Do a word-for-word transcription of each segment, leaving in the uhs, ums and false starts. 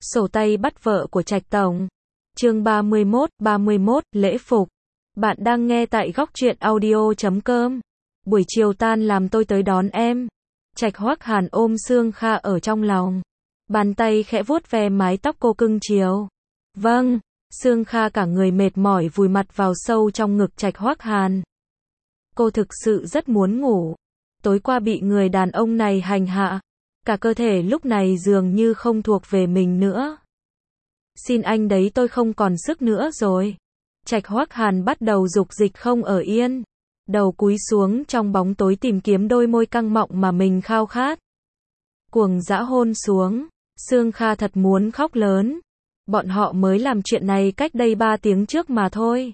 Sổ tay bắt vợ của Trạch Tổng. Chương ba mươi mốt, ba mươi mốt, lễ phục. Bạn đang nghe tại góc truyện audio chấm com. Buổi chiều tan làm tôi tới đón em. Trạch Hoắc Hàn ôm Sương Kha ở trong lòng. Bàn tay khẽ vuốt ve mái tóc cô cưng chiều. Vâng. Sương Kha cả người mệt mỏi vùi mặt vào sâu trong ngực Trạch Hoắc Hàn. Cô thực sự rất muốn ngủ. Tối qua bị người đàn ông này hành hạ. Cả cơ thể lúc này dường như không thuộc về mình nữa. Xin anh đấy, tôi không còn sức nữa rồi. Trạch Hoắc Hàn bắt đầu dục dịch không ở yên. Đầu cúi xuống trong bóng tối tìm kiếm đôi môi căng mọng mà mình khao khát. Cuồng dã hôn xuống. Sương Kha thật muốn khóc lớn. Bọn họ mới làm chuyện này cách đây ba tiếng trước mà thôi.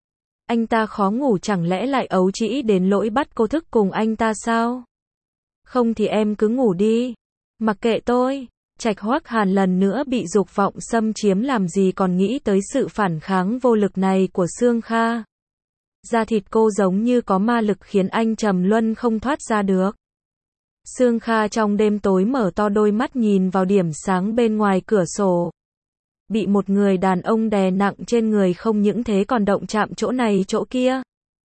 Anh ta khó ngủ chẳng lẽ lại ấu trĩ đến lỗi bắt cô thức cùng anh ta sao? Không thì em cứ ngủ đi. Mặc kệ tôi. Trạch Hoắc Hàn lần nữa bị dục vọng xâm chiếm làm gì còn nghĩ tới sự phản kháng vô lực này của Sương Kha. Da thịt cô giống như có ma lực khiến anh trầm luân không thoát ra được. Sương Kha trong đêm tối mở to đôi mắt nhìn vào điểm sáng bên ngoài cửa sổ. Bị một người đàn ông đè nặng trên người không những thế còn động chạm chỗ này chỗ kia.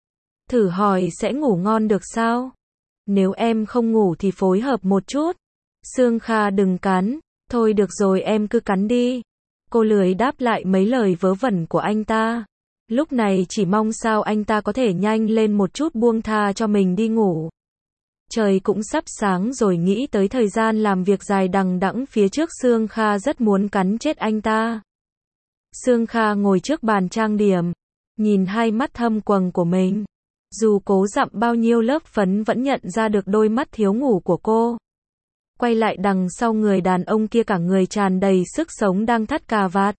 Thử hỏi sẽ ngủ ngon được sao? Nếu em không ngủ thì phối hợp một chút. Sương Kha đừng cắn. Thôi được rồi, em cứ cắn đi. Cô lười đáp lại mấy lời vớ vẩn của anh ta. Lúc này chỉ mong sao anh ta có thể nhanh lên một chút buông tha cho mình đi ngủ. Trời cũng sắp sáng rồi, nghĩ tới thời gian làm việc dài đằng đẵng phía trước, Sương Kha rất muốn cắn chết anh ta. Sương Kha ngồi trước bàn trang điểm, nhìn hai mắt thâm quầng của mình. Dù cố dặm bao nhiêu lớp phấn vẫn nhận ra được đôi mắt thiếu ngủ của cô. Quay lại đằng sau người đàn ông kia cả người tràn đầy sức sống đang thắt cà vạt.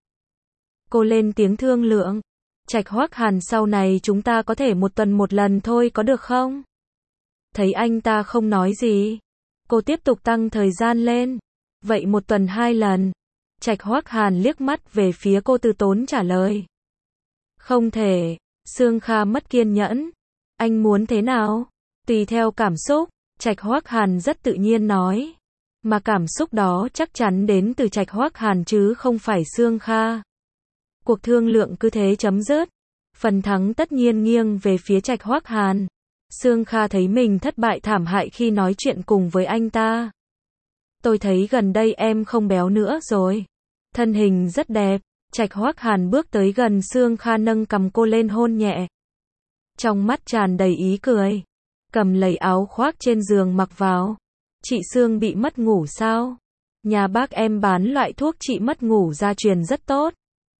Cô lên tiếng thương lượng. Trạch Hoắc Hàn, sau này chúng ta có thể một tuần một lần thôi có được không? Thấy anh ta không nói gì. Cô tiếp tục tăng thời gian lên. Vậy một tuần hai lần. Trạch Hoắc Hàn liếc mắt về phía cô từ tốn trả lời. Không thể. Sương Kha mất kiên nhẫn. Anh muốn thế nào? Tùy theo cảm xúc. Trạch Hoắc Hàn rất tự nhiên nói. Mà cảm xúc đó chắc chắn đến từ Trạch Hoắc Hàn chứ không phải Sương Kha. Cuộc thương lượng cứ thế chấm dứt. Phần thắng tất nhiên nghiêng về phía Trạch Hoắc Hàn. Sương Kha thấy mình thất bại thảm hại khi nói chuyện cùng với anh ta. Tôi thấy gần đây em không béo nữa rồi. Thân hình rất đẹp. Trạch Hoắc Hàn bước tới gần Sương Kha, nâng cằm cô lên hôn nhẹ. Trong mắt tràn đầy ý cười. Cầm lấy áo khoác trên giường mặc vào. Chị Sương bị mất ngủ sao? Nhà bác em bán loại thuốc trị mất ngủ gia truyền rất tốt.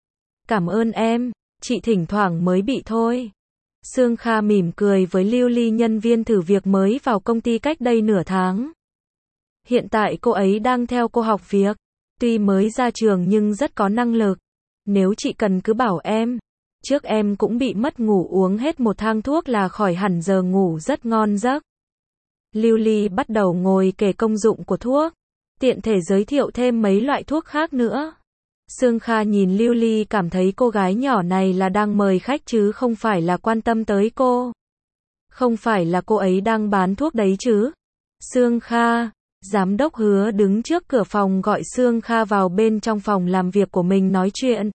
Cảm ơn em, chị thỉnh thoảng mới bị thôi. Sương Kha mỉm cười với Lưu Ly, nhân viên thử việc mới vào công ty cách đây nửa tháng. Hiện tại cô ấy đang theo cô học việc. Tuy mới ra trường nhưng rất có năng lực. Nếu chị cần cứ bảo em. Trước em cũng bị mất ngủ, uống hết một thang thuốc là khỏi hẳn, giờ ngủ rất ngon giấc. Lưu Ly bắt đầu ngồi kể công dụng của thuốc. Tiện thể giới thiệu thêm mấy loại thuốc khác nữa. Sương Kha nhìn Lưu Ly cảm thấy cô gái nhỏ này là đang mời khách chứ không phải là quan tâm tới cô. Không phải là cô ấy đang bán thuốc đấy chứ? Sương Kha, giám đốc Hứa đứng trước cửa phòng gọi Sương Kha vào bên trong phòng làm việc của mình nói chuyện.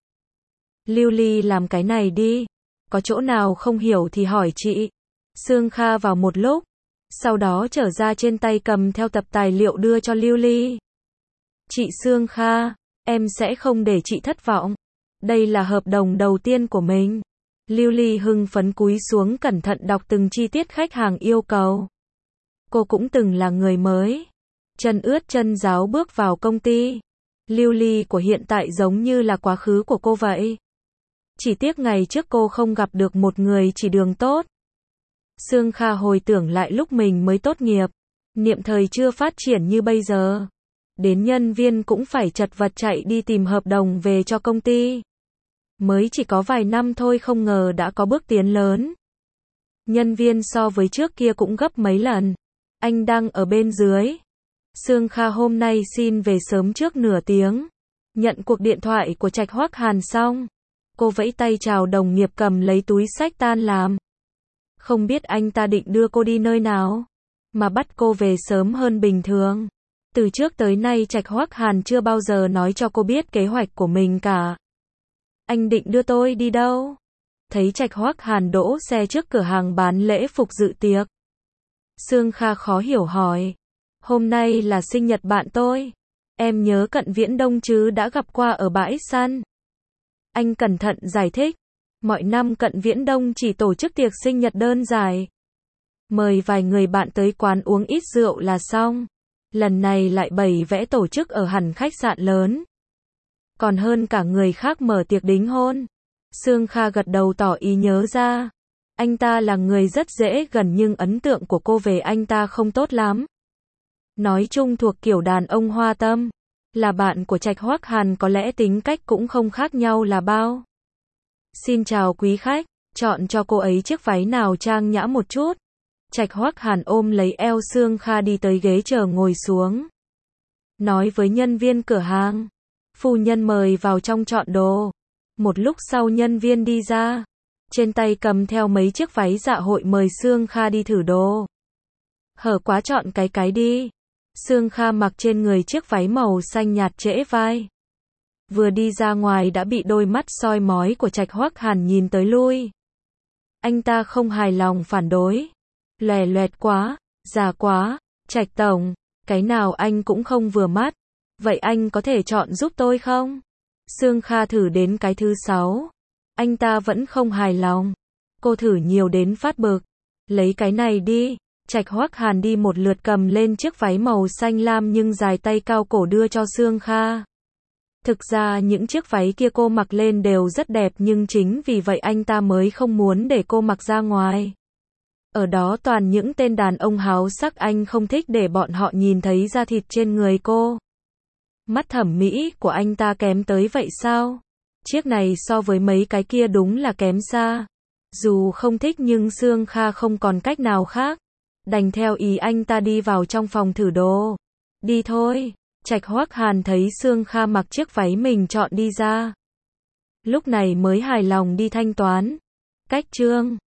Lưu Ly làm cái này đi. Có chỗ nào không hiểu thì hỏi chị. Sương Kha vào một lúc. Sau đó trở ra trên tay cầm theo tập tài liệu đưa cho Lưu Ly. Chị Sương Kha, em sẽ không để chị thất vọng. Đây là hợp đồng đầu tiên của mình. Lưu Ly hưng phấn cúi xuống cẩn thận đọc từng chi tiết khách hàng yêu cầu. Cô cũng từng là người mới. Chân ướt chân ráo bước vào công ty. Lưu Ly của hiện tại giống như là quá khứ của cô vậy. Chỉ tiếc ngày trước cô không gặp được một người chỉ đường tốt. Sương Kha hồi tưởng lại lúc mình mới tốt nghiệp. Niệm thời chưa phát triển như bây giờ. Đến nhân viên cũng phải chật vật chạy đi tìm hợp đồng về cho công ty. Mới chỉ có vài năm thôi không ngờ đã có bước tiến lớn. Nhân viên so với trước kia cũng gấp mấy lần. Anh đang ở bên dưới. Sương Kha hôm nay xin về sớm trước nửa tiếng. Nhận cuộc điện thoại của Trạch Hoắc Hàn xong. Cô vẫy tay chào đồng nghiệp, cầm lấy túi xách tan làm. Không biết anh ta định đưa cô đi nơi nào, mà bắt cô về sớm hơn bình thường. Từ trước tới nay Trạch Hoắc Hàn chưa bao giờ nói cho cô biết kế hoạch của mình cả. Anh định đưa tôi đi đâu? Thấy Trạch Hoắc Hàn đỗ xe trước cửa hàng bán lễ phục dự tiệc. Sương Kha khó hiểu hỏi. Hôm nay là sinh nhật bạn tôi. Em nhớ Cận Viễn Đông chứ, đã gặp qua ở bãi săn. Anh cẩn thận giải thích. Mọi năm Cận Viễn Đông chỉ tổ chức tiệc sinh nhật đơn giản. Mời vài người bạn tới quán uống ít rượu là xong. Lần này lại bày vẽ tổ chức ở hẳn khách sạn lớn. Còn hơn cả người khác mở tiệc đính hôn. Sương Kha gật đầu tỏ ý nhớ ra. Anh ta là người rất dễ gần nhưng ấn tượng của cô về anh ta không tốt lắm. Nói chung thuộc kiểu đàn ông hoa tâm. Là bạn của Trạch Hoắc Hàn có lẽ tính cách cũng không khác nhau là bao. Xin chào quý khách, chọn cho cô ấy chiếc váy nào trang nhã một chút. Trạch Hoắc Hàn ôm lấy eo Sương Kha đi tới ghế chờ ngồi xuống. Nói với nhân viên cửa hàng. Phu nhân mời vào trong chọn đồ. Một lúc sau nhân viên đi ra. Trên tay cầm theo mấy chiếc váy dạ hội mời Sương Kha đi thử đồ. Hở quá, chọn cái cái đi. Sương Kha mặc trên người chiếc váy màu xanh nhạt trễ vai. Vừa đi ra ngoài đã bị đôi mắt soi mói của Trạch Hoắc Hàn nhìn tới lui. Anh ta không hài lòng phản đối. Lòe loẹt quá, già quá, Trạch tổng, cái nào anh cũng không vừa mắt. Vậy anh có thể chọn giúp tôi không? Sương Kha thử đến cái thứ sáu. Anh ta vẫn không hài lòng. Cô thử nhiều đến phát bực. Lấy cái này đi. Trạch Hoắc Hàn đi một lượt cầm lên chiếc váy màu xanh lam nhưng dài tay cao cổ đưa cho Sương Kha. Thực ra những chiếc váy kia cô mặc lên đều rất đẹp nhưng chính vì vậy anh ta mới không muốn để cô mặc ra ngoài. Ở đó toàn những tên đàn ông háo sắc, anh không thích để bọn họ nhìn thấy da thịt trên người cô. Mắt thẩm mỹ của anh ta kém tới vậy sao? Chiếc này so với mấy cái kia đúng là kém xa. Dù không thích nhưng Sương Kha không còn cách nào khác. Đành theo ý anh ta đi vào trong phòng thử đồ. Đi thôi. Trạch Hoắc Hàn thấy Sương Kha mặc chiếc váy mình chọn đi ra. Lúc này mới hài lòng đi thanh toán. Cách trương.